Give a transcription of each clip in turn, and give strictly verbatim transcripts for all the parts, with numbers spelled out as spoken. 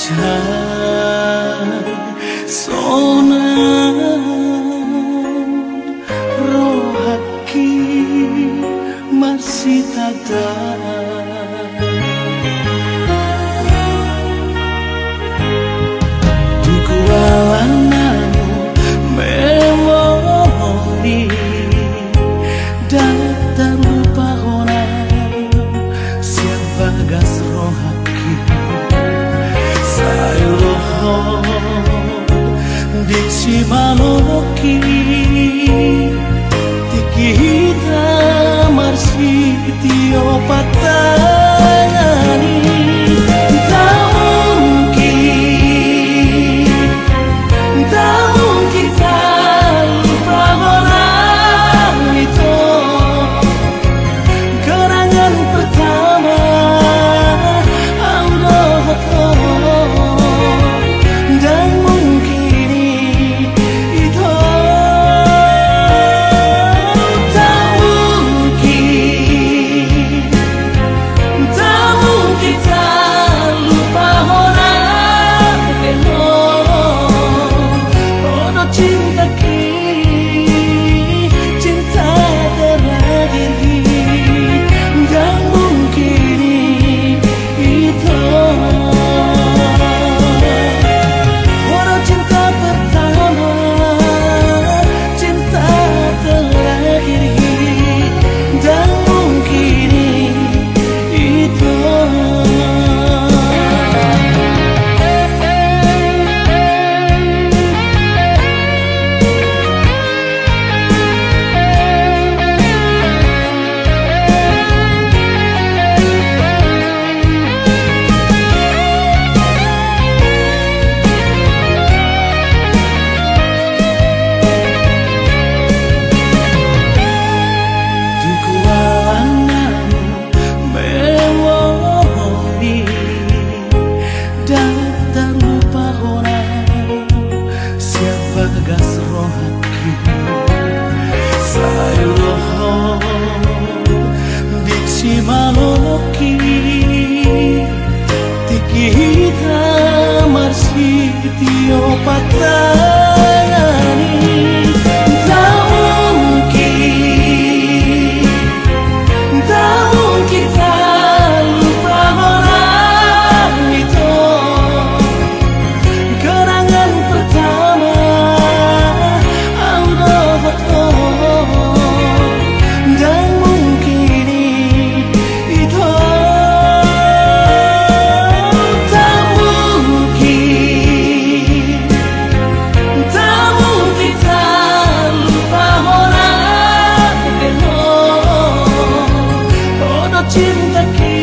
rohaki masih ada. Duku alanamu memori datang lupa orang siapa gas rohaki sayuroh diksi maloki tiki hitam marsi tio patani tak mungkin tak mungkin kita lupa orang itu gerangan pertama Allah dan mungkin itu tak mungkin tak mungkin kita lupa orang itu oh cinta cinta terakhir dan mungkin itu orang cinta pertama cinta terakhir dan mungkin itu. Gas rohaki sayuroh diksi maloki tiki hitam marsi tio patani tak mungkin tak mungkin kita lupa orang itu gerangan pertama dan mungkin itu tak mungkin tak mungkin kita lupa orang itu oh cinta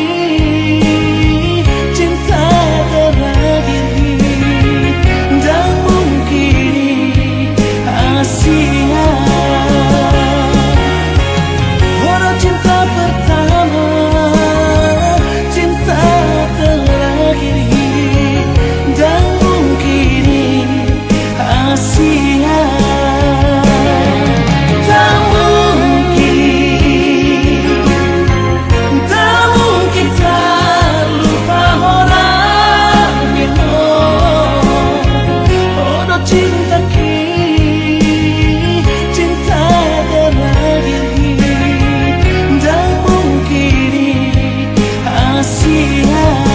cinta terakhir dan mungkin Asia. Orang cinta pertama cinta terakhir dan mungkin Asia. Tak mungkin tak mungkin kita lupa orang itu oh cinta cinta terakhir dan mungkin Asia.